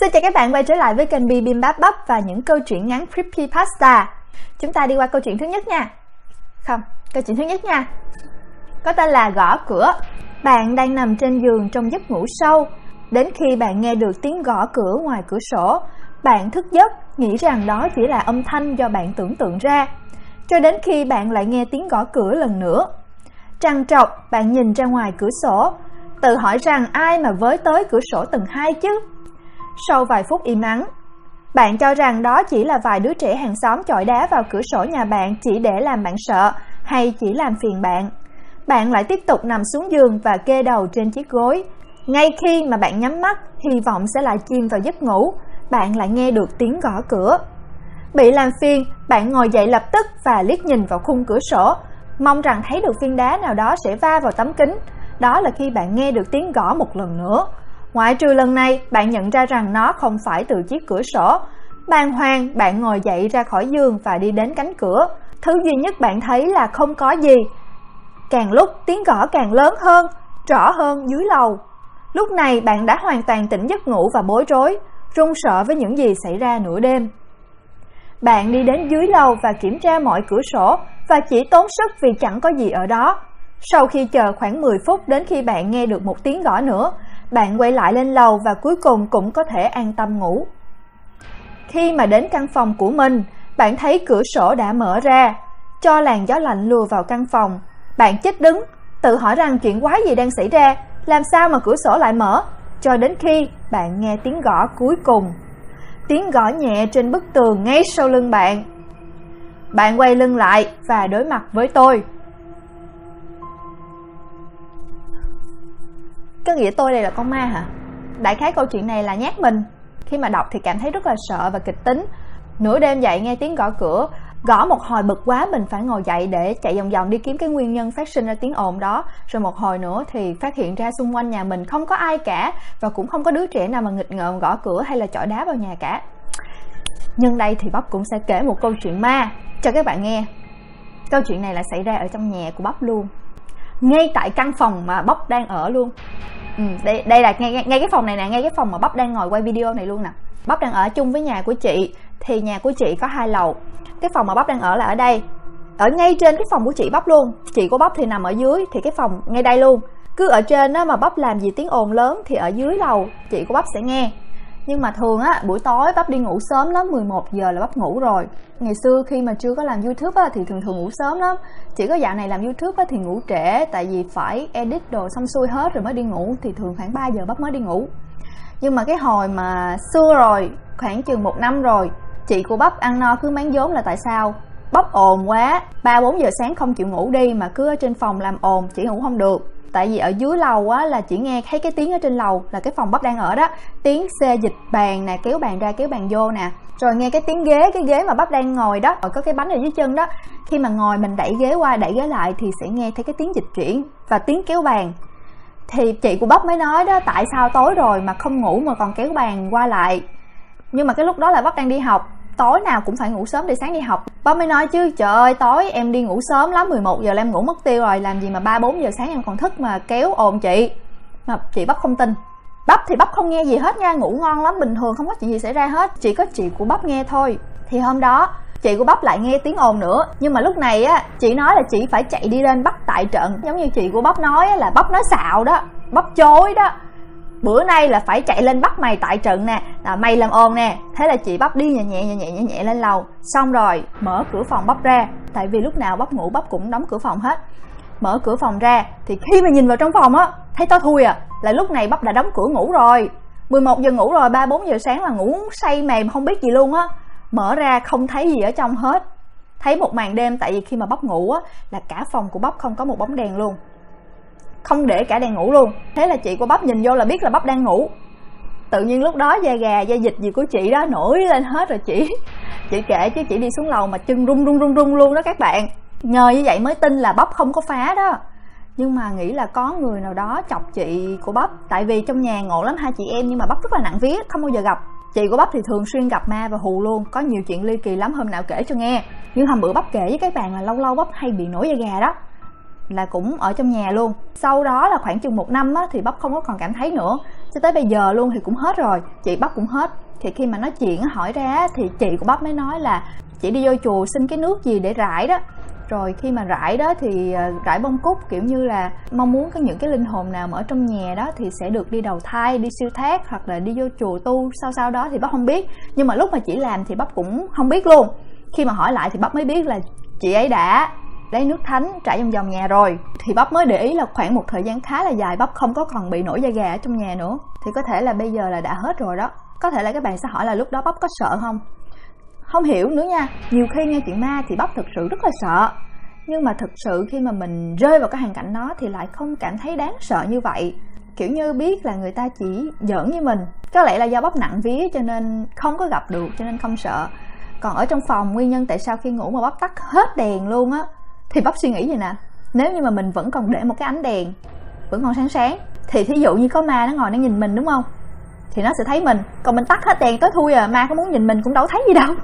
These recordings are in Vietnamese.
Xin chào các bạn quay trở lại với kênh Bibimbap Bắp và những câu chuyện ngắn Creepypasta. Chúng ta đi qua câu chuyện thứ nhất nha. Câu chuyện thứ nhất nha. Có tên là gõ cửa. Bạn đang nằm trên giường trong giấc ngủ sâu. Đến khi bạn nghe được tiếng gõ cửa ngoài cửa sổ, bạn thức giấc, nghĩ rằng đó chỉ là âm thanh do bạn tưởng tượng ra. Cho đến khi bạn lại nghe tiếng gõ cửa lần nữa. Trằn trọc, bạn nhìn ra ngoài cửa sổ, tự hỏi rằng ai mà với tới cửa sổ tầng 2 chứ. Sau vài phút im ắng, bạn cho rằng đó chỉ là vài đứa trẻ hàng xóm chọi đá vào cửa sổ nhà bạn chỉ để làm bạn sợ hay chỉ làm phiền bạn. Bạn lại tiếp tục nằm xuống giường và kê đầu trên chiếc gối. Ngay khi mà bạn nhắm mắt, hy vọng sẽ lại chìm vào giấc ngủ, bạn lại nghe được tiếng gõ cửa. Bị làm phiền, bạn ngồi dậy lập tức và liếc nhìn vào khung cửa sổ, mong rằng thấy được viên đá nào đó sẽ va vào tấm kính. Đó là khi bạn nghe được tiếng gõ một lần nữa. Ngoại trừ lần này, bạn nhận ra rằng nó không phải từ chiếc cửa sổ. Bàng hoàng, bạn ngồi dậy ra khỏi giường và đi đến cánh cửa. Thứ duy nhất bạn thấy là không có gì. Càng lúc tiếng gõ càng lớn hơn, rõ hơn dưới lầu. Lúc này bạn đã hoàn toàn tỉnh giấc ngủ và bối rối, run sợ với những gì xảy ra nửa đêm. Bạn đi đến dưới lầu và kiểm tra mọi cửa sổ và chỉ tốn sức vì chẳng có gì ở đó. Sau khi chờ khoảng 10 phút đến khi bạn nghe được một tiếng gõ nữa, bạn quay lại lên lầu và cuối cùng cũng có thể an tâm ngủ. Khi mà đến căn phòng của mình, bạn thấy cửa sổ đã mở ra, cho làn gió lạnh lùa vào căn phòng. Bạn chết đứng, tự hỏi rằng chuyện quái gì đang xảy ra, làm sao mà cửa sổ lại mở, cho đến khi bạn nghe tiếng gõ cuối cùng. Tiếng gõ nhẹ trên bức tường ngay sau lưng bạn. Bạn quay lưng lại và đối mặt với tôi. Có nghĩa tôi đây là con ma hả? Đại khái câu chuyện này là nhát mình. Khi mà đọc thì cảm thấy rất là sợ và kịch tính. Nửa đêm dậy nghe tiếng gõ cửa, gõ một hồi bực quá mình phải ngồi dậy để chạy vòng vòng đi kiếm cái nguyên nhân phát sinh ra tiếng ồn đó. Rồi một hồi nữa thì phát hiện ra xung quanh nhà mình không có ai cả, và cũng không có đứa trẻ nào mà nghịch ngợm gõ cửa hay là chọi đá vào nhà cả. Nhưng đây thì Bắp cũng sẽ kể một câu chuyện ma cho các bạn nghe. Câu chuyện này là xảy ra ở trong nhà của Bắp luôn, ngay tại căn phòng mà Bắp đang ở luôn. Đây là ngay cái phòng này nè, ngay cái phòng mà Bắp đang ngồi quay video này luôn nè. Bắp đang ở chung với nhà của chị, thì nhà của chị có 2 lầu. Cái phòng mà Bắp đang ở là ở đây, ở ngay trên cái phòng của chị Bắp luôn. Chị của Bắp thì nằm ở dưới, thì cái phòng ngay đây luôn. Cứ ở trên đó mà Bắp làm gì tiếng ồn lớn thì ở dưới lầu chị của Bắp sẽ nghe. Nhưng mà thường á, buổi tối Bắp đi ngủ sớm lắm, 11 giờ là Bắp ngủ rồi. Ngày xưa khi mà chưa có làm YouTube á, thì thường ngủ sớm lắm. Chỉ có dạo này làm YouTube á, thì ngủ trễ, tại vì phải edit đồ xong xuôi hết rồi mới đi ngủ. Thì thường khoảng 3 giờ Bắp mới đi ngủ. Nhưng mà cái hồi mà xưa rồi, khoảng chừng 1 năm rồi, chị của Bắp ăn no cứ máng vốn là tại sao Bắp ồn quá, 3-4 giờ sáng không chịu ngủ đi mà cứ ở trên phòng làm ồn, chị ngủ không được. Tại vì ở dưới lầu á là chỉ nghe thấy cái tiếng ở trên lầu là cái phòng Bắp đang ở đó, tiếng xê dịch bàn nè, kéo bàn ra kéo bàn vô nè, rồi nghe cái tiếng ghế, cái ghế mà Bắp đang ngồi đó, rồi có cái bánh ở dưới chân đó, khi mà ngồi mình đẩy ghế qua đẩy ghế lại thì sẽ nghe thấy cái tiếng dịch chuyển và tiếng kéo bàn. Thì chị của Bắp mới nói đó, tại sao tối rồi mà không ngủ mà còn kéo bàn qua lại. Nhưng mà cái lúc đó là Bắp đang đi học, tối nào cũng phải ngủ sớm để sáng đi học. Bắp mới nói chứ, trời ơi tối em đi ngủ sớm lắm, 11 giờ là em ngủ mất tiêu rồi, làm gì mà 3-4 giờ sáng em còn thức mà kéo ồn chị. Mà chị Bắp không tin. Bắp thì Bắp không nghe gì hết nha, ngủ ngon lắm, bình thường không có chuyện gì xảy ra hết, chỉ có chị của Bắp nghe thôi. Thì hôm đó chị của Bắp lại nghe tiếng ồn nữa, nhưng mà lúc này á chị nói là chị phải chạy đi lên bắt tại trận. Giống như chị của Bắp nói á, là Bắp nói xạo đó, Bắp chối đó, bữa nay là phải chạy lên bắt mày tại trận nè, là mày làm ồn nè. Thế là chị Bắp đi nhẹ lên lầu, xong rồi mở cửa phòng Bắp ra, tại vì lúc nào Bắp ngủ Bắp cũng đóng cửa phòng hết. Mở cửa phòng ra thì khi mà nhìn vào trong phòng á, thấy tối thui à, là lúc này Bắp đã đóng cửa ngủ rồi. 11 giờ ngủ rồi, 3-4 giờ sáng là ngủ say mềm không biết gì luôn á. Mở ra không thấy gì ở trong hết, thấy một màn đêm. Tại vì khi mà Bắp ngủ á là cả phòng của Bắp không có một bóng đèn luôn, không để cả đèn ngủ luôn. Thế là chị của Bắp nhìn vô là biết là Bắp đang ngủ. Tự nhiên lúc đó da gà da dịch gì của chị đó nổi lên hết rồi. Chị kể chứ chị đi xuống lầu mà chân run luôn đó các bạn. Nhờ như vậy mới tin là Bắp không có phá đó. Nhưng mà nghĩ là có người nào đó chọc chị của Bắp. Tại vì trong nhà ngộ lắm, 2 chị em nhưng mà Bắp rất là nặng vía, không bao giờ gặp. Chị của Bắp thì thường xuyên gặp ma và hù luôn, có nhiều chuyện ly kỳ lắm, hôm nào kể cho nghe. Nhưng hôm bữa Bắp kể với các bạn là lâu lâu Bắp hay bị nổi da gà đó, là cũng ở trong nhà luôn. Sau đó là khoảng chừng 1 năm á, thì bắp không có còn cảm thấy nữa, cho tới bây giờ luôn thì cũng hết rồi, chị bắp cũng hết. Thì khi mà nói chuyện hỏi ra thì chị của bắp mới nói là chị đi vô chùa xin cái nước gì để rải đó, rồi khi mà rải đó thì rải bông cúc, kiểu như là mong muốn có những cái linh hồn nào mà ở trong nhà đó thì sẽ được đi đầu thai, đi siêu thoát hoặc là đi vô chùa tu sau đó thì bắp không biết. Nhưng mà lúc mà chị làm thì bắp cũng không biết luôn. Khi mà hỏi lại thì bắp mới biết là chị ấy đã lấy nước thánh trải vòng nhà rồi. Thì bắp mới để ý là khoảng một thời gian khá là dài bắp không có còn bị nổi da gà ở trong nhà nữa. Thì có thể là bây giờ là đã hết rồi đó. Có thể là các bạn sẽ hỏi là lúc đó bắp có sợ không? Không hiểu nữa nha. Nhiều khi nghe chuyện ma thì bắp thực sự rất là sợ, nhưng mà thực sự khi mà mình rơi vào cái hoàn cảnh đó thì lại không cảm thấy đáng sợ như vậy. Kiểu như biết là người ta chỉ giỡn với mình. Có lẽ là do bắp nặng vía cho nên không có gặp được, cho nên không sợ. Còn ở trong phòng, nguyên nhân tại sao khi ngủ mà bắp tắt hết đèn luôn á, thì bắp suy nghĩ vậy nè, nếu như mà mình vẫn còn để một cái ánh đèn vẫn còn sáng thì thí dụ như có ma nó ngồi nó nhìn mình đúng không, thì nó sẽ thấy mình. Còn mình tắt hết đèn tối thui à, ma có muốn nhìn mình cũng đâu thấy gì đâu.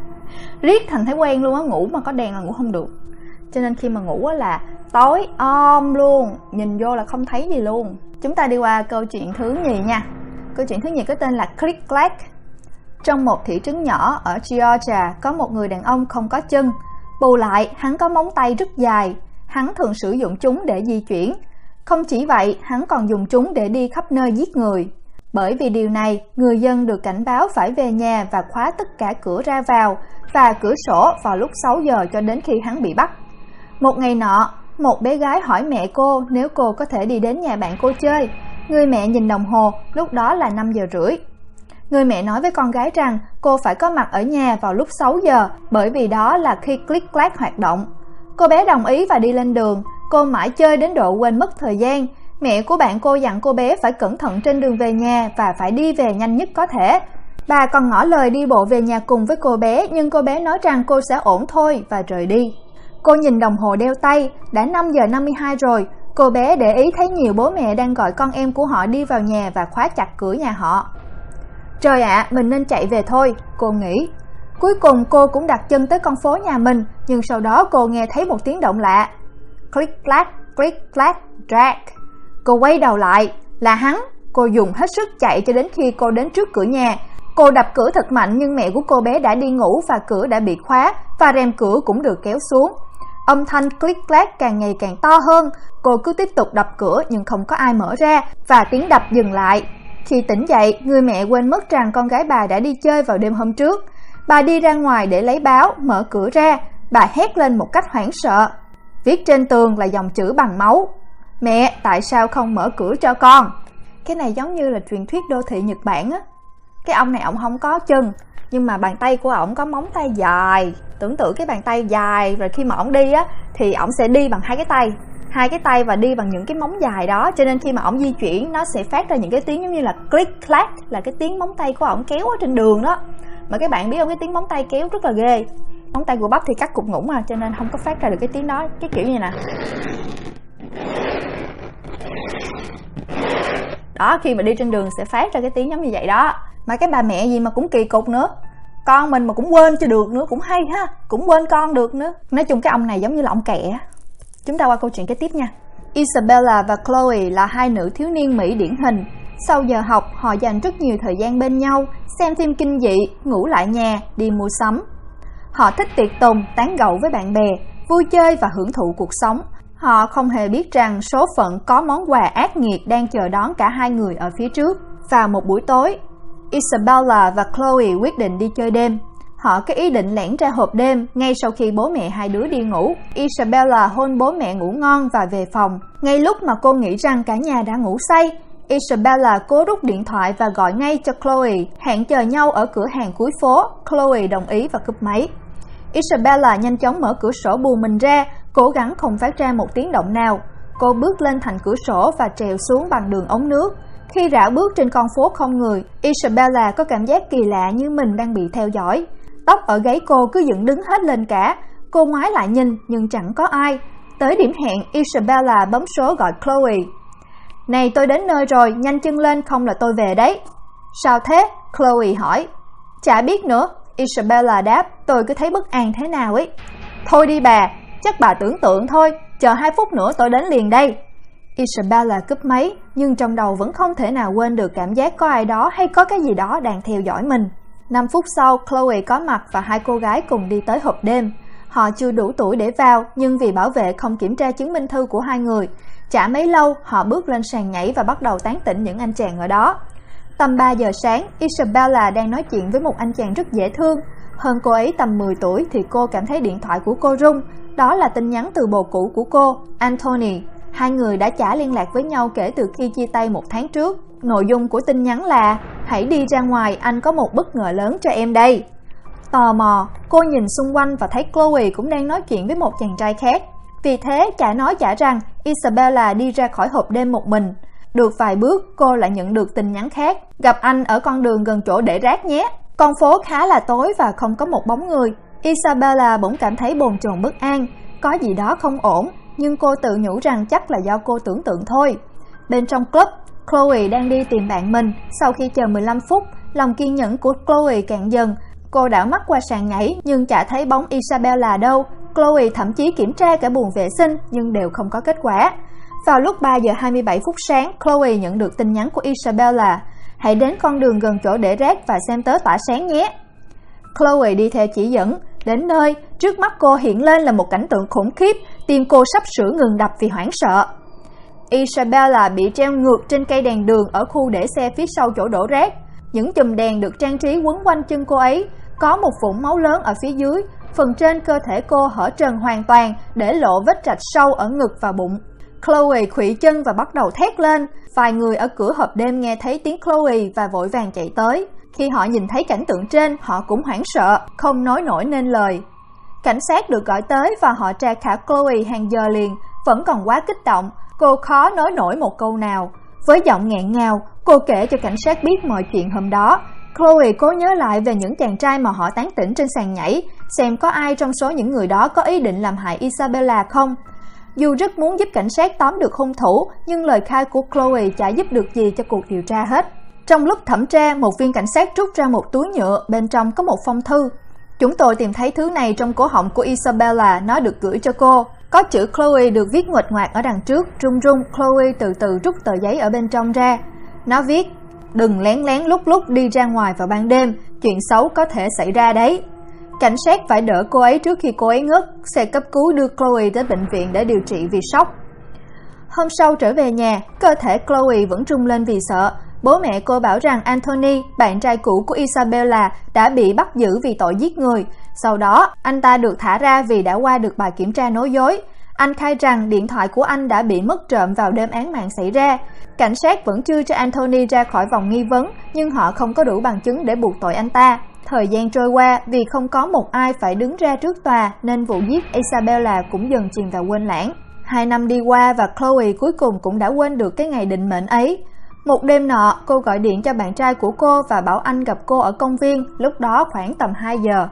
Riết thành thói quen luôn á, ngủ mà có đèn là ngủ không được. Cho nên khi mà ngủ á là tối om luôn, nhìn vô là không thấy gì luôn. Chúng ta đi qua câu chuyện thứ nhì nha. Câu chuyện thứ nhì có tên là Click Clack. Trong một thị trấn nhỏ ở Georgia có một người đàn ông không có chân. Bù lại, hắn có móng tay rất dài. Hắn thường sử dụng chúng để di chuyển. Không chỉ vậy, hắn còn dùng chúng để đi khắp nơi giết người. Bởi vì điều này, người dân được cảnh báo phải về nhà và khóa tất cả cửa ra vào và cửa sổ vào lúc 6 giờ cho đến khi hắn bị bắt. Một ngày nọ, một bé gái hỏi mẹ cô nếu cô có thể đi đến nhà bạn cô chơi. Người mẹ nhìn đồng hồ, lúc đó là 5 giờ rưỡi. Người mẹ nói với con gái rằng cô phải có mặt ở nhà vào lúc 6 giờ bởi vì đó là khi Click Clack hoạt động. Cô bé đồng ý và đi lên đường. Cô mãi chơi đến độ quên mất thời gian. Mẹ của bạn cô dặn cô bé phải cẩn thận trên đường về nhà và phải đi về nhanh nhất có thể. Bà còn ngỏ lời đi bộ về nhà cùng với cô bé, nhưng cô bé nói rằng cô sẽ ổn thôi và rời đi. Cô nhìn đồng hồ đeo tay, đã 5 giờ 52 rồi. Cô bé để ý thấy nhiều bố mẹ đang gọi con em của họ đi vào nhà và khóa chặt cửa nhà họ. Trời ạ, mình nên chạy về thôi, cô nghĩ. Cuối cùng cô cũng đặt chân tới con phố nhà mình, nhưng sau đó cô nghe thấy một tiếng động lạ. Click clack, drag. Cô quay đầu lại, là hắn. Cô dùng hết sức chạy cho đến khi cô đến trước cửa nhà. Cô đập cửa thật mạnh nhưng mẹ của cô bé đã đi ngủ và cửa đã bị khóa và rèm cửa cũng được kéo xuống. Âm thanh click clack càng ngày càng to hơn. Cô cứ tiếp tục đập cửa nhưng không có ai mở ra và tiếng đập dừng lại. Khi tỉnh dậy, người mẹ quên mất rằng con gái bà đã đi chơi vào đêm hôm trước. Bà đi ra ngoài để lấy báo, mở cửa ra. Bà hét lên một cách hoảng sợ. Viết trên tường là dòng chữ bằng máu. Mẹ, tại sao không mở cửa cho con? Cái này giống như là truyền thuyết đô thị Nhật Bản á. Cái ông này ổng không có chân, nhưng mà bàn tay của ổng có móng tay dài. Tưởng tượng cái bàn tay dài, rồi khi mà ổng đi á thì ổng sẽ đi bằng hai cái tay và đi bằng những cái móng dài đó, cho nên khi mà ổng di chuyển nó sẽ phát ra những cái tiếng giống như là click clack, là cái tiếng móng tay của ổng kéo ở trên đường đó. Mà các bạn biết không, cái tiếng móng tay kéo rất là ghê. Móng tay của bắp thì cắt cục ngủng mà, cho nên không có phát ra được cái tiếng đó, cái kiểu như nè. Đó, khi mà đi trên đường sẽ phát ra cái tiếng giống như vậy đó. Mà cái bà mẹ gì mà cũng kỳ cục nữa, con mình mà cũng quên cho được nữa, cũng hay ha, cũng quên con được nữa. Nói chung cái ông này giống như là ông kẹ. Chúng ta qua câu chuyện kế tiếp nha. Isabella và Chloe là hai nữ thiếu niên Mỹ điển hình. Sau giờ học, họ dành rất nhiều thời gian bên nhau, xem phim kinh dị, ngủ lại nhà, đi mua sắm. Họ thích tiệc tùng, tán gẫu với bạn bè, vui chơi và hưởng thụ cuộc sống. Họ không hề biết rằng số phận có món quà ác nghiệt đang chờ đón cả hai người ở phía trước. Vào một buổi tối, Isabella và Chloe quyết định đi chơi đêm. Họ có ý định lẻn ra hộp đêm ngay sau khi bố mẹ hai đứa đi ngủ. Isabella hôn bố mẹ ngủ ngon và về phòng. Ngay lúc mà cô nghĩ rằng cả nhà đã ngủ say, Isabella cố rút điện thoại và gọi ngay cho Chloe, hẹn chờ nhau ở cửa hàng cuối phố. Chloe đồng ý và cúp máy. Isabella nhanh chóng mở cửa sổ bù mình ra, cố gắng không phát ra một tiếng động nào. Cô bước lên thành cửa sổ và trèo xuống bằng đường ống nước. Khi rảo bước trên con phố không người, Isabella có cảm giác kỳ lạ như mình đang bị theo dõi. Tóc ở gáy cô cứ dựng đứng hết lên cả. Cô ngoái lại nhìn nhưng chẳng có ai. Tới điểm hẹn, Isabella bấm số gọi Chloe. Này, tôi đến nơi rồi, nhanh chân lên không là tôi về đấy. Sao thế? Chloe hỏi. Chả biết nữa, Isabella đáp, tôi cứ thấy bất an thế nào ấy. Thôi đi bà, chắc bà tưởng tượng thôi, chờ 2 phút nữa tôi đến liền đây. Isabella cúp máy, nhưng trong đầu vẫn không thể nào quên được cảm giác có ai đó hay có cái gì đó đang theo dõi mình. 5 phút sau, Chloe có mặt và 2 cô gái cùng đi tới hộp đêm. Họ chưa đủ tuổi để vào, nhưng vì bảo vệ không kiểm tra chứng minh thư của 2 người, chả mấy lâu họ bước lên sàn nhảy và bắt đầu tán tỉnh những anh chàng ở đó. Tầm 3 giờ sáng, Isabella đang nói chuyện với một anh chàng rất dễ thương. Hơn cô ấy tầm 10 tuổi thì cô cảm thấy điện thoại của cô rung. Đó là tin nhắn từ bồ cũ của cô, Anthony. 2 người đã chả liên lạc với nhau kể từ khi chia tay 1 tháng trước. Nội dung của tin nhắn là: hãy đi ra ngoài, anh có một bất ngờ lớn cho em đây. Tò mò, cô nhìn xung quanh và thấy Chloe cũng đang nói chuyện với một chàng trai khác. Vì thế, chả nói chả rằng, Isabella đi ra khỏi hộp đêm một mình. Được vài bước, cô lại nhận được tin nhắn khác: gặp anh ở con đường gần chỗ để rác nhé. Con phố khá là tối và không có một bóng người. Isabella bỗng cảm thấy bồn chồn bất an, có gì đó không ổn, nhưng cô tự nhủ rằng chắc là do cô tưởng tượng thôi. Bên trong club, Chloe đang đi tìm bạn mình. Sau khi chờ 15 phút, lòng kiên nhẫn của Chloe cạn dần. Cô đảo mắt qua sàn nhảy nhưng chả thấy bóng Isabella đâu. Chloe thậm chí kiểm tra cả buồng vệ sinh nhưng đều không có kết quả. Vào lúc 3 giờ 27 phút sáng, Chloe nhận được tin nhắn của Isabella: hãy đến con đường gần chỗ để rác và xem tớ tỏa sáng nhé. Chloe đi theo chỉ dẫn. Đến nơi, trước mắt cô hiện lên là một cảnh tượng khủng khiếp, tim cô sắp sửa ngừng đập vì hoảng sợ. Isabella bị treo ngược trên cây đèn đường ở khu để xe phía sau chỗ đổ rác. Những chùm đèn được trang trí quấn quanh chân cô ấy. Có một vũng máu lớn ở phía dưới. Phần trên cơ thể cô hở trần hoàn toàn, để lộ vết rạch sâu ở ngực và bụng. Chloe khuỵu chân và bắt đầu thét lên. Vài người ở cửa hộp đêm nghe thấy tiếng Chloe và vội vàng chạy tới. Khi họ nhìn thấy cảnh tượng trên, họ cũng hoảng sợ, không nói nổi nên lời. Cảnh sát được gọi tới và họ tra khảo Chloe hàng giờ liền, vẫn còn quá kích động. Cô khó nói nổi một câu nào. Với giọng nghẹn ngào, cô kể cho cảnh sát biết mọi chuyện hôm đó. Chloe cố nhớ lại về những chàng trai mà họ tán tỉnh trên sàn nhảy, xem có ai trong số những người đó có ý định làm hại Isabella không. Dù rất muốn giúp cảnh sát tóm được hung thủ, nhưng lời khai của Chloe chả giúp được gì cho cuộc điều tra hết. Trong lúc thẩm tra, một viên cảnh sát rút ra một túi nhựa, bên trong có một phong thư. Chúng tôi tìm thấy thứ này trong cổ họng của Isabella, nó được gửi cho cô. Có chữ Chloe được viết nguệch ngoạc ở đằng trước, run run. Chloe từ từ rút tờ giấy ở bên trong ra. Nó viết: đừng lén lén lúc lúc đi ra ngoài vào ban đêm, chuyện xấu có thể xảy ra đấy. Cảnh sát phải đỡ cô ấy trước khi cô ấy ngất. Xe cấp cứu đưa Chloe đến bệnh viện để điều trị vì sốc. Hôm sau trở về nhà, cơ thể Chloe vẫn rung lên vì sợ. Bố mẹ cô bảo rằng Anthony, bạn trai cũ của Isabella, đã bị bắt giữ vì tội giết người. Sau đó, anh ta được thả ra vì đã qua được bài kiểm tra nói dối. Anh khai rằng điện thoại của anh đã bị mất trộm vào đêm án mạng xảy ra. Cảnh sát vẫn chưa cho Anthony ra khỏi vòng nghi vấn, nhưng họ không có đủ bằng chứng để buộc tội anh ta. Thời gian trôi qua, vì không có một ai phải đứng ra trước tòa, nên vụ giết Isabella cũng dần chìm vào quên lãng. 2 năm đi qua và Chloe cuối cùng cũng đã quên được cái ngày định mệnh ấy. Một đêm nọ, cô gọi điện cho bạn trai của cô và bảo anh gặp cô ở công viên, lúc đó khoảng tầm 2 giờ.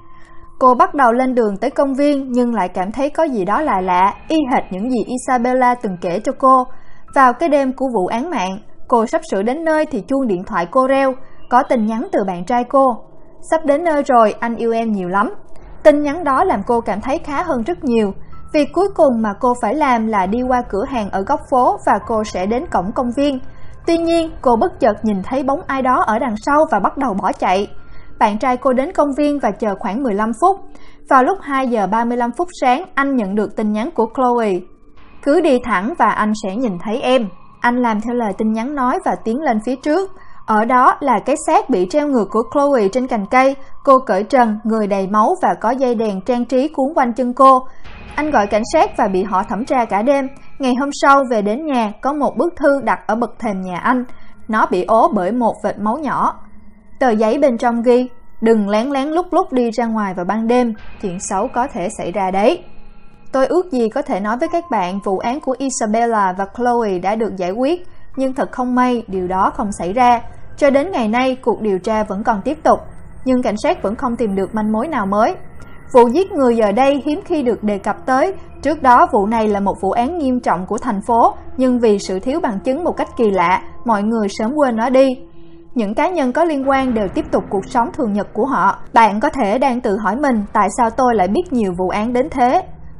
Cô bắt đầu lên đường tới công viên nhưng lại cảm thấy có gì đó lạ lạ, y hệt những gì Isabella từng kể cho cô. Vào cái đêm của vụ án mạng, cô sắp sửa đến nơi thì chuông điện thoại cô reo, có tin nhắn từ bạn trai cô. Sắp đến nơi rồi, anh yêu em nhiều lắm. Tin nhắn đó làm cô cảm thấy khá hơn rất nhiều. Việc cuối cùng mà cô phải làm là đi qua cửa hàng ở góc phố và cô sẽ đến cổng công viên. Tuy nhiên, cô bất chợt nhìn thấy bóng ai đó ở đằng sau và bắt đầu bỏ chạy. Bạn trai cô đến công viên và chờ khoảng 15 phút. Vào lúc 2 giờ 35 phút sáng, anh nhận được tin nhắn của Chloe. Cứ đi thẳng và anh sẽ nhìn thấy em. Anh làm theo lời tin nhắn nói và tiến lên phía trước. Ở đó là cái xác bị treo ngược của Chloe trên cành cây. Cô cởi trần, người đầy máu và có dây đèn trang trí cuốn quanh chân cô. Anh gọi cảnh sát và bị họ thẩm tra cả đêm. Ngày hôm sau về đến nhà, có một bức thư đặt ở bậc thềm nhà anh. Nó bị ố bởi một vệt máu nhỏ. Tờ giấy bên trong ghi: đừng lén lén lúc lúc đi ra ngoài vào ban đêm, chuyện xấu có thể xảy ra đấy. Tôi ước gì có thể nói với các bạn vụ án của Isabella và Chloe đã được giải quyết, nhưng thật không may điều đó không xảy ra. Cho đến ngày nay, cuộc điều tra vẫn còn tiếp tục, nhưng cảnh sát vẫn không tìm được manh mối nào mới. Vụ giết người giờ đây hiếm khi được đề cập tới. Trước đó, vụ này là một vụ án nghiêm trọng của thành phố, nhưng vì sự thiếu bằng chứng một cách kỳ lạ, mọi người sớm quên nó đi. Những cá nhân có liên quan đều tiếp tục cuộc sống thường nhật của họ. Bạn có thể đang tự hỏi mình tại sao tôi lại biết nhiều vụ án đến thế.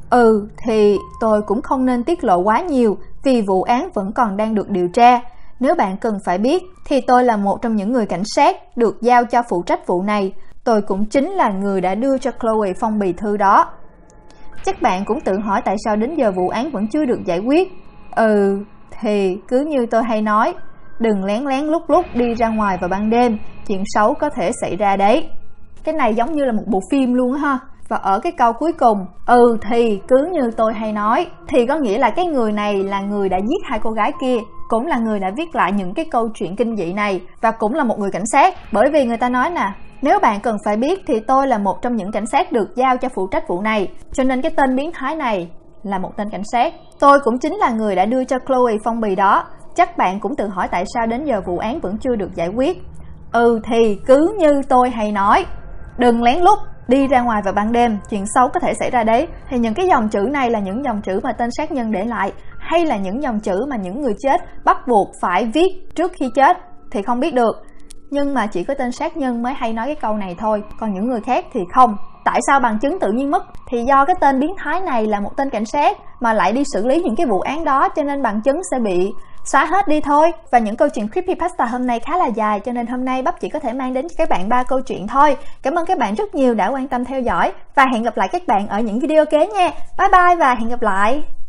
Thì tôi cũng không nên tiết lộ quá nhiều vì vụ án vẫn còn đang được điều tra. Nếu bạn cần phải biết thì tôi là một trong những người cảnh sát được giao cho phụ trách vụ này. Tôi cũng chính là người đã đưa cho Chloe phong bì thư đó. Chắc bạn cũng tự hỏi tại sao đến giờ vụ án vẫn chưa được giải quyết. Thì cứ như tôi hay nói, đừng lén lén lút lút đi ra ngoài vào ban đêm, chuyện xấu có thể xảy ra đấy. Cái này giống như là một bộ phim luôn ha. Và ở cái câu cuối cùng, thì cứ như tôi hay nói, thì có nghĩa là cái người này là người đã giết hai cô gái kia, cũng là người đã viết lại những cái câu chuyện kinh dị này, và cũng là một người cảnh sát. Bởi vì người ta nói nè, nếu bạn cần phải biết thì tôi là một trong những cảnh sát được giao cho phụ trách vụ này, cho nên cái tên biến thái này là một tên cảnh sát. Tôi cũng chính là người đã đưa cho Chloe phong bì đó. Chắc bạn cũng tự hỏi tại sao đến giờ vụ án vẫn chưa được giải quyết. Thì cứ như tôi hay nói, đừng lén lút đi ra ngoài vào ban đêm, chuyện xấu có thể xảy ra đấy. Thì những cái dòng chữ này là những dòng chữ mà tên sát nhân để lại, hay là những dòng chữ mà những người chết bắt buộc phải viết trước khi chết thì không biết được. Nhưng mà chỉ có tên sát nhân mới hay nói cái câu này thôi, còn những người khác thì không. Tại sao bằng chứng tự nhiên mất? Thì do cái tên biến thái này là một tên cảnh sát mà lại đi xử lý những cái vụ án đó, cho nên bằng chứng sẽ bị xóa hết đi thôi. Và những câu chuyện creepypasta hôm nay khá là dài, cho nên hôm nay Bắp chỉ có thể mang đến cho các bạn 3 câu chuyện thôi. Cảm ơn các bạn rất nhiều đã quan tâm theo dõi, và hẹn gặp lại các bạn ở những video kế nha. Bye bye và hẹn gặp lại.